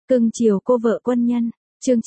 Cưng chiều cô vợ quân nhân, chương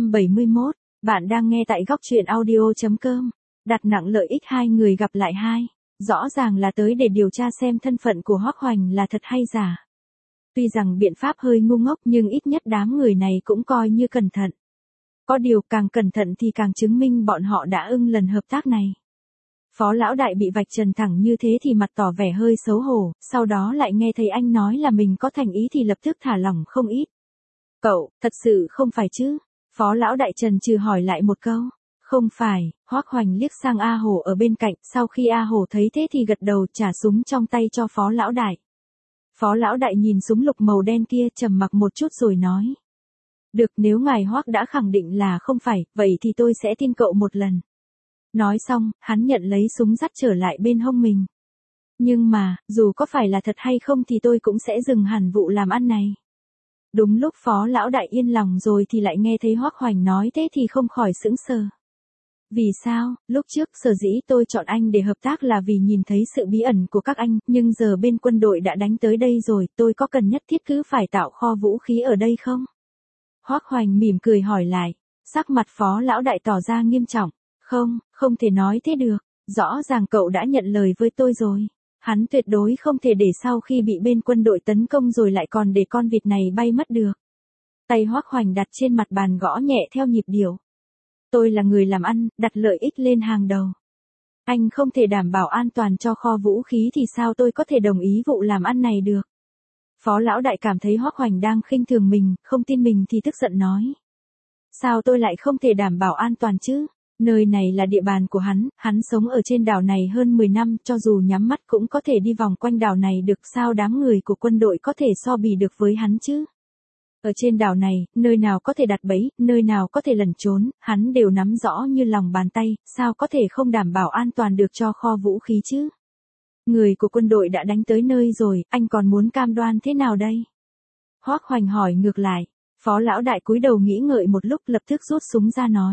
971, bạn đang nghe tại góc truyện audio.com. Đặt nặng lợi ích hai người gặp lại hai, rõ ràng là tới để điều tra xem thân phận của Hoắc Hoành là thật hay giả. Tuy rằng biện pháp hơi ngu ngốc nhưng ít nhất đám người này cũng coi như cẩn thận. Có điều càng cẩn thận thì càng chứng minh bọn họ đã ưng lần hợp tác này. Phó lão đại bị vạch trần thẳng như thế thì mặt tỏ vẻ hơi xấu hổ, sau đó lại nghe thấy anh nói là mình có thành ý thì lập tức thả lỏng không ít. Cậu, thật sự không phải chứ? Phó lão đại trần trừ hỏi lại một câu. Không phải, Hoắc Hoành liếc sang A Hổ ở bên cạnh, sau khi A Hổ thấy thế thì gật đầu trả súng trong tay cho phó lão đại. Phó lão đại nhìn súng lục màu đen kia trầm mặc một chút rồi nói. Được, nếu ngài Hoắc đã khẳng định là không phải, vậy thì tôi sẽ tin cậu một lần. Nói xong, hắn nhận lấy súng dắt trở lại bên hông mình. Nhưng mà, dù có phải là thật hay không thì tôi cũng sẽ dừng hẳn vụ làm ăn này. Đúng lúc phó lão đại yên lòng rồi thì lại nghe thấy Hoắc Hoành nói thế thì không khỏi sững sờ. Vì sao, lúc trước sở dĩ tôi chọn anh để hợp tác là vì nhìn thấy sự bí ẩn của các anh, nhưng giờ bên quân đội đã đánh tới đây rồi, tôi có cần nhất thiết cứ phải tạo kho vũ khí ở đây không? Hoắc Hoành mỉm cười hỏi lại, sắc mặt phó lão đại tỏ ra nghiêm trọng. Không thể nói thế được, rõ ràng cậu đã nhận lời với tôi rồi. Hắn tuyệt đối không thể để sau khi bị bên quân đội tấn công rồi lại còn để con vịt này bay mất được. Tay Hoắc Hoành đặt trên mặt bàn gõ nhẹ theo nhịp điệu. Tôi là người làm ăn, đặt lợi ích lên hàng đầu. Anh không thể đảm bảo an toàn cho kho vũ khí thì sao tôi có thể đồng ý vụ làm ăn này được. Phó lão đại cảm thấy Hoắc Hoành đang khinh thường mình, không tin mình thì tức giận nói. Sao tôi lại không thể đảm bảo an toàn chứ? Nơi này là địa bàn của hắn sống ở trên đảo này hơn 10 năm, cho dù nhắm mắt cũng có thể đi vòng quanh đảo này được, sao đám người của quân đội có thể so bì được với hắn chứ? Ở trên đảo này, nơi nào có thể đặt bẫy, nơi nào có thể lẩn trốn, hắn đều nắm rõ như lòng bàn tay, sao có thể không đảm bảo an toàn được cho kho vũ khí chứ? Người của quân đội đã đánh tới nơi rồi, anh còn muốn cam đoan thế nào đây? Hoắc Hoành hỏi ngược lại, phó lão đại cúi đầu nghĩ ngợi một lúc lập tức rút súng ra nói.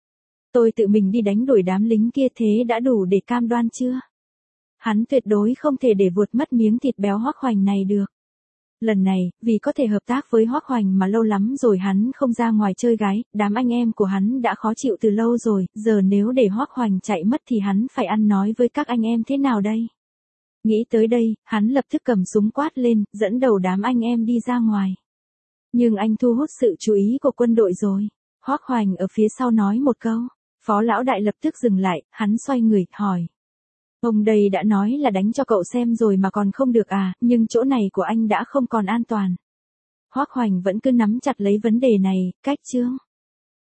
Tôi tự mình đi đánh đuổi đám lính kia thế đã đủ để cam đoan chưa? Hắn tuyệt đối không thể để vụt mất miếng thịt béo Hoắc Hoành này được. Lần này, vì có thể hợp tác với Hoắc Hoành mà lâu lắm rồi hắn không ra ngoài chơi gái, đám anh em của hắn đã khó chịu từ lâu rồi, giờ nếu để Hoắc Hoành chạy mất thì hắn phải ăn nói với các anh em thế nào đây? Nghĩ tới đây, hắn lập tức cầm súng quát lên, dẫn đầu đám anh em đi ra ngoài. Nhưng anh thu hút sự chú ý của quân đội rồi. Hoắc Hoành ở phía sau nói một câu. Phó lão đại lập tức dừng lại, hắn xoay người, hỏi. Ông đây đã nói là đánh cho cậu xem rồi mà còn không được à, nhưng chỗ này của anh đã không còn an toàn. Hoắc Hoành vẫn cứ nắm chặt lấy vấn đề này, cách chương.